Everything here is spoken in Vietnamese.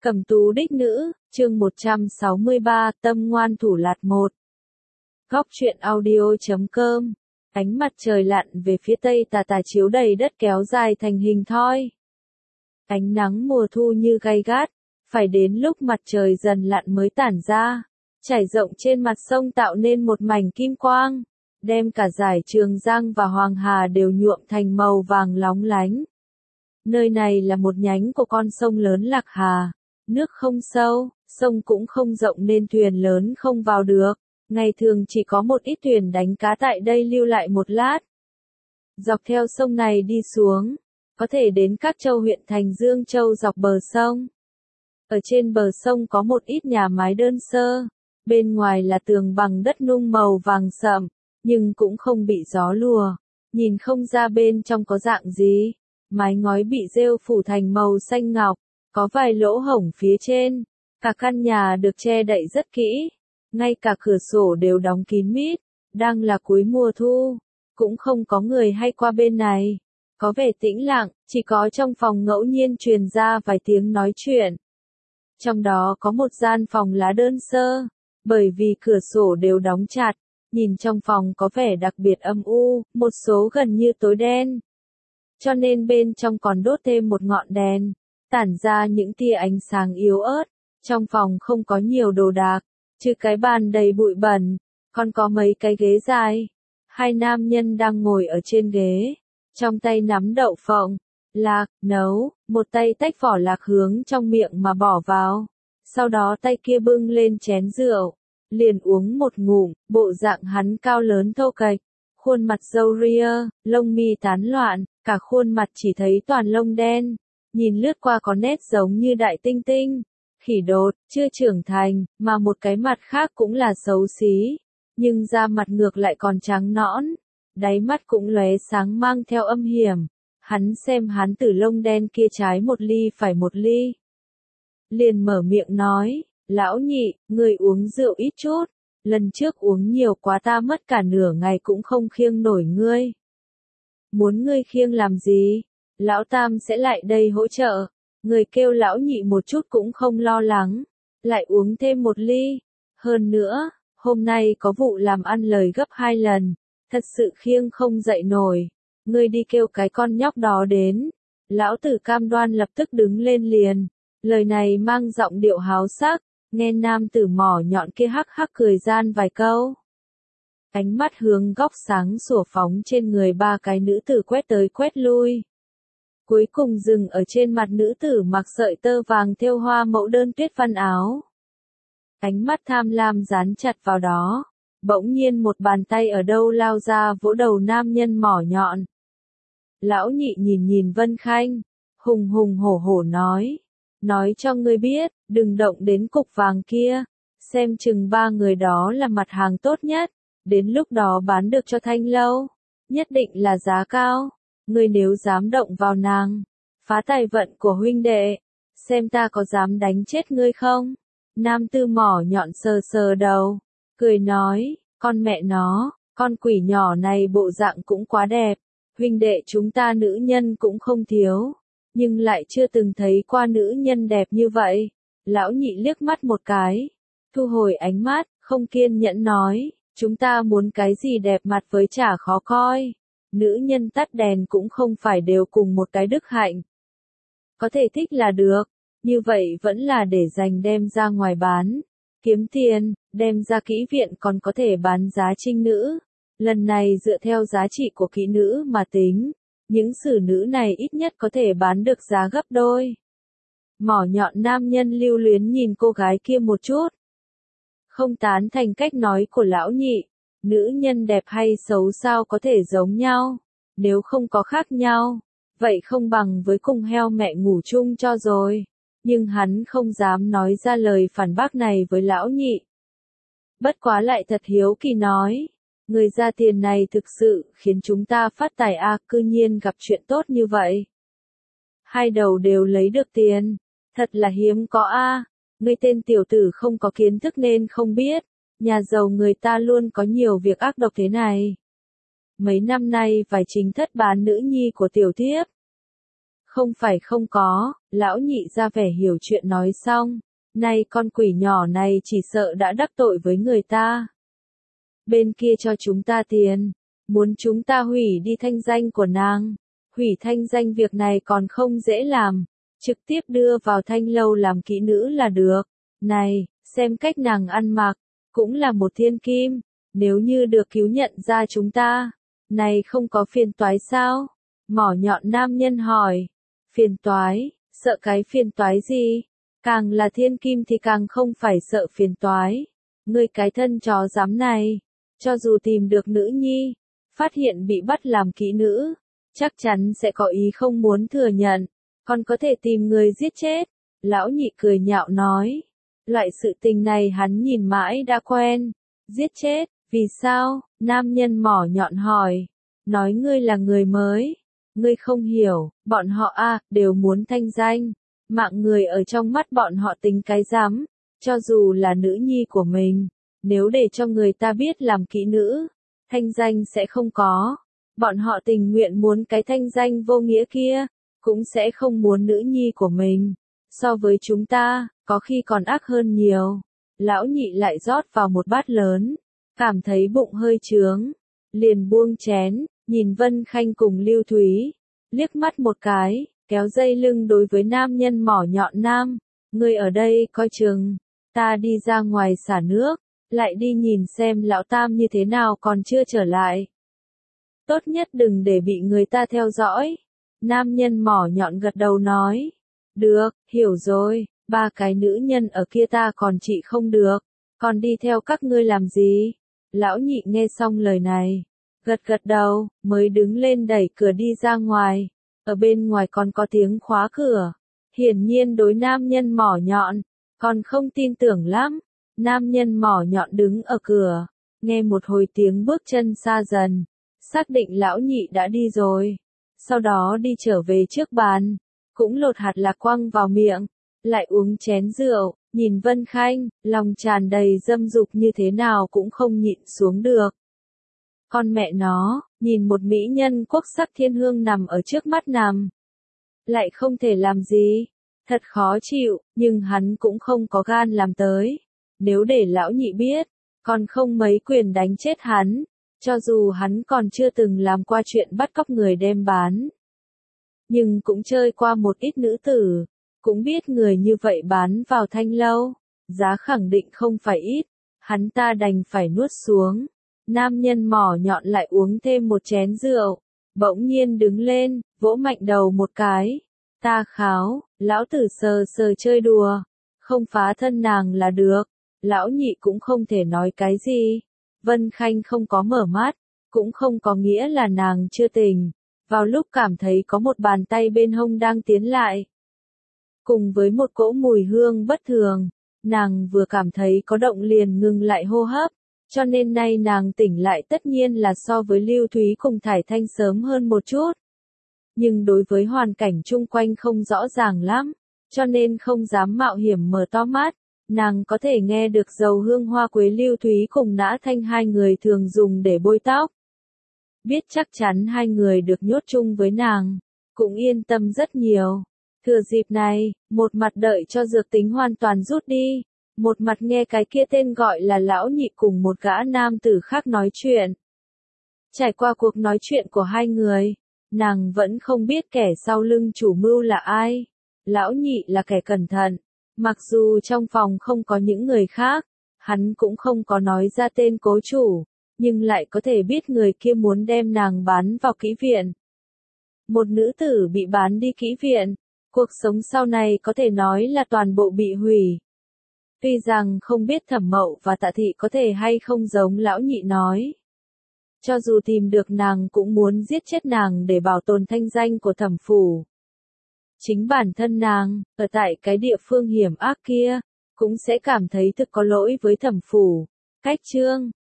Cẩm tú đích nữ, chương 163, tâm ngoan thủ lạt 1. Góc truyện audio.com. Ánh mặt trời lặn về phía tây tà tà chiếu đầy đất kéo dài thành hình thoi. Ánh nắng mùa thu như gay gắt, phải đến lúc mặt trời dần lặn mới tản ra, trải rộng trên mặt sông tạo nên một mảnh kim quang, đem cả dải Trường Giang và Hoàng Hà đều nhuộm thành màu vàng lóng lánh. Nơi này là một nhánh của con sông lớn Lạc Hà. Nước không sâu, sông cũng không rộng nên thuyền lớn không vào được. Ngày thường chỉ có một ít thuyền đánh cá tại đây lưu lại một lát. Dọc theo sông này đi xuống, có thể đến các châu huyện thành Dương Châu dọc bờ sông. Ở trên bờ sông có một ít nhà mái đơn sơ, bên ngoài là tường bằng đất nung màu vàng sậm, nhưng cũng không bị gió lùa, nhìn không ra bên trong có dạng gì. Mái ngói bị rêu phủ thành màu xanh ngọc, có vài lỗ hổng phía trên, cả căn nhà được che đậy rất kỹ, ngay cả cửa sổ đều đóng kín mít, đang là cuối mùa thu, cũng không có người hay qua bên này, có vẻ tĩnh lặng, chỉ có trong phòng ngẫu nhiên truyền ra vài tiếng nói chuyện. Trong đó có một gian phòng lá đơn sơ, bởi vì cửa sổ đều đóng chặt, nhìn trong phòng có vẻ đặc biệt âm u, một số gần như tối đen. Cho nên bên trong còn đốt thêm một ngọn đèn, tản ra những tia ánh sáng yếu ớt. Trong phòng không có nhiều đồ đạc, trừ cái bàn đầy bụi bẩn, còn có mấy cái ghế dài. Hai nam nhân đang ngồi ở trên ghế, trong tay nắm đậu phộng, lạc, nấu, một tay tách vỏ lạc hướng trong miệng mà bỏ vào. Sau đó tay kia bưng lên chén rượu, liền uống một ngụm, bộ dạng hắn cao lớn thô kệch, khuôn mặt râu ria, lông mi tán loạn, cả khuôn mặt chỉ thấy toàn lông đen. Nhìn lướt qua có nét giống như đại tinh tinh, khỉ đột, chưa trưởng thành, mà một cái mặt khác cũng là xấu xí, nhưng da mặt ngược lại còn trắng nõn, đáy mắt cũng lóe sáng mang theo âm hiểm. Hắn xem hắn từ lông đen kia trái một ly phải một ly. Liền mở miệng nói, lão nhị, người uống rượu ít chút, lần trước uống nhiều quá ta mất cả nửa ngày cũng không khiêng nổi ngươi. Muốn ngươi khiêng làm gì? Lão Tam sẽ lại đây hỗ trợ, người kêu lão nhị một chút cũng không lo lắng, lại uống thêm một ly. Hơn nữa, hôm nay có vụ làm ăn lời gấp 2 lần, thật sự khiêng không dậy nổi, ngươi đi kêu cái con nhóc đó đến. Lão tử cam đoan lập tức đứng lên liền, lời này mang giọng điệu háo sắc, nghe nam tử mỏ nhọn kia hắc hắc cười gian vài câu. Ánh mắt hướng góc sáng sủa phóng trên người ba cái nữ tử quét tới quét lui. Cuối cùng dừng ở trên mặt nữ tử mặc sợi tơ vàng thêu hoa mẫu đơn tuyết văn áo. Ánh mắt tham lam dán chặt vào đó, bỗng nhiên một bàn tay ở đâu lao ra vỗ đầu nam nhân mỏ nhọn. Lão nhị nhìn nhìn Vân Khanh, hùng hùng hổ hổ nói cho ngươi biết, đừng động đến cục vàng kia, xem chừng ba người đó là mặt hàng tốt nhất, đến lúc đó bán được cho Thanh lâu, nhất định là giá cao. Ngươi nếu dám động vào nàng, phá tài vận của huynh đệ, xem ta có dám đánh chết ngươi không? Nam tư mỏ nhọn sờ sờ đầu, cười nói, con mẹ nó, con quỷ nhỏ này bộ dạng cũng quá đẹp, huynh đệ chúng ta nữ nhân cũng không thiếu, nhưng lại chưa từng thấy qua nữ nhân đẹp như vậy. Lão nhị liếc mắt một cái, thu hồi ánh mắt, không kiên nhẫn nói, chúng ta muốn cái gì đẹp mặt với chả khó coi. Nữ nhân tắt đèn cũng không phải đều cùng một cái đức hạnh. Có thể thích là được, như vậy vẫn là để dành đem ra ngoài bán, kiếm tiền, đem ra kỹ viện còn có thể bán giá trinh nữ. Lần này dựa theo giá trị của kỹ nữ mà tính, những xử nữ này ít nhất có thể bán được giá gấp đôi. Mỏ nhọn nam nhân lưu luyến nhìn cô gái kia một chút. Không tán thành cách nói của lão nhị. Nữ nhân đẹp hay xấu sao có thể giống nhau, nếu không có khác nhau, vậy không bằng với cùng heo mẹ ngủ chung cho rồi. Nhưng hắn không dám nói ra lời phản bác này với lão nhị. Bất quá lại thật hiếu kỳ nói, người ra tiền này thực sự khiến chúng ta phát tài cư nhiên gặp chuyện tốt như vậy. Hai đầu đều lấy được tiền, thật là hiếm có ngươi tên tiểu tử không có kiến thức nên không biết. Nhà giàu người ta luôn có nhiều việc ác độc thế này. Mấy năm nay phải chính thất bán nữ nhi của tiểu thiếp. Không phải không có, lão nhị ra vẻ hiểu chuyện nói xong. Này con quỷ nhỏ này chỉ sợ đã đắc tội với người ta. Bên kia cho chúng ta tiền, muốn chúng ta hủy đi thanh danh của nàng. Hủy thanh danh việc này còn không dễ làm, trực tiếp đưa vào thanh lâu làm kỹ nữ là được. Này, xem cách nàng ăn mặc, cũng là một thiên kim, nếu như được cứu nhận ra chúng ta, này không có phiền toái sao? Mỏ nhọn nam nhân hỏi, phiền toái, sợ cái phiền toái gì? Càng là thiên kim thì càng không phải sợ phiền toái. Ngươi cái thân chó dám này, cho dù tìm được nữ nhi, phát hiện bị bắt làm kỹ nữ, chắc chắn sẽ có ý không muốn thừa nhận, còn có thể tìm người giết chết. Lão nhị cười nhạo nói, loại sự tình này hắn nhìn mãi đã quen. Giết chết, vì sao? Nam nhân mỏ nhọn hỏi, nói ngươi là người mới, ngươi không hiểu, bọn họ đều muốn thanh danh, mạng người ở trong mắt bọn họ tính cái rắm, cho dù là nữ nhi của mình, nếu để cho người ta biết làm kỹ nữ, thanh danh sẽ không có. Bọn họ tình nguyện muốn cái thanh danh vô nghĩa kia, cũng sẽ không muốn nữ nhi của mình. So với chúng ta, có khi còn ác hơn nhiều. Lão nhị lại rót vào một bát lớn, cảm thấy bụng hơi trướng, liền buông chén, nhìn Vân Khanh cùng Lưu Thúy, liếc mắt một cái, kéo dây lưng đối với nam nhân mỏ nhọn nam, ngươi ở đây coi chừng, ta đi ra ngoài xả nước, lại đi nhìn xem lão tam như thế nào còn chưa trở lại. Tốt nhất đừng để bị người ta theo dõi. Nam nhân mỏ nhọn gật đầu nói, được, hiểu rồi, ba cái nữ nhân ở kia ta còn trị không được, còn đi theo các ngươi làm gì? Lão nhị nghe xong lời này, gật gật đầu, mới đứng lên đẩy cửa đi ra ngoài. Ở bên ngoài còn có tiếng khóa cửa. Hiển nhiên đối nam nhân mỏ nhọn, còn không tin tưởng lắm. Nam nhân mỏ nhọn đứng ở cửa, nghe một hồi tiếng bước chân xa dần, xác định lão nhị đã đi rồi. Sau đó đi trở về trước bàn, cũng lột hạt lạc quăng vào miệng, lại uống chén rượu, nhìn Vân Khanh, lòng tràn đầy dâm dục như thế nào cũng không nhịn xuống được. Con mẹ nó, nhìn một mỹ nhân quốc sắc thiên hương nằm ở trước mắt nằm, lại không thể làm gì, thật khó chịu, nhưng hắn cũng không có gan làm tới. Nếu để lão nhị biết, còn không mấy quyền đánh chết hắn, cho dù hắn còn chưa từng làm qua chuyện bắt cóc người đem bán. Nhưng cũng chơi qua một ít nữ tử, cũng biết người như vậy bán vào thanh lâu, giá khẳng định không phải ít, hắn ta đành phải nuốt xuống. Nam nhân mỏ nhọn lại uống thêm một chén rượu, bỗng nhiên đứng lên, vỗ mạnh đầu một cái. Ta kháo, lão tử sờ sờ chơi đùa, không phá thân nàng là được. Lão nhị cũng không thể nói cái gì. Vân Khanh không có mở mắt, cũng không có nghĩa là nàng chưa tỉnh. Vào lúc cảm thấy có một bàn tay bên hông đang tiến lại, cùng với một cỗ mùi hương bất thường, nàng vừa cảm thấy có động liền ngừng lại hô hấp, cho nên nay nàng tỉnh lại tất nhiên là so với Lưu Thúy cùng Thải Thanh sớm hơn một chút. Nhưng đối với hoàn cảnh chung quanh không rõ ràng lắm, cho nên không dám mạo hiểm mở to mắt. Nàng có thể nghe được dầu hương hoa quế Lưu Thúy cùng Nã Thanh hai người thường dùng để bôi tóc. Biết chắc chắn hai người được nhốt chung với nàng, cũng yên tâm rất nhiều. Thừa dịp này, một mặt đợi cho dược tính hoàn toàn rút đi, một mặt nghe cái kia tên gọi là lão nhị cùng một gã nam tử khác nói chuyện. Trải qua cuộc nói chuyện của hai người, nàng vẫn không biết kẻ sau lưng chủ mưu là ai. Lão nhị là kẻ cẩn thận, mặc dù trong phòng không có những người khác, hắn cũng không có nói ra tên cố chủ, nhưng lại có thể biết người kia muốn đem nàng bán vào kỹ viện. Một nữ tử bị bán đi kỹ viện, cuộc sống sau này có thể nói là toàn bộ bị hủy. Tuy rằng không biết Thẩm Mậu và Tạ Thị có thể hay không giống lão nhị nói. Cho dù tìm được nàng cũng muốn giết chết nàng để bảo tồn thanh danh của Thẩm phủ. Chính bản thân nàng, ở tại cái địa phương hiểm ác kia, cũng sẽ cảm thấy thực có lỗi với Thẩm phủ. Cách chương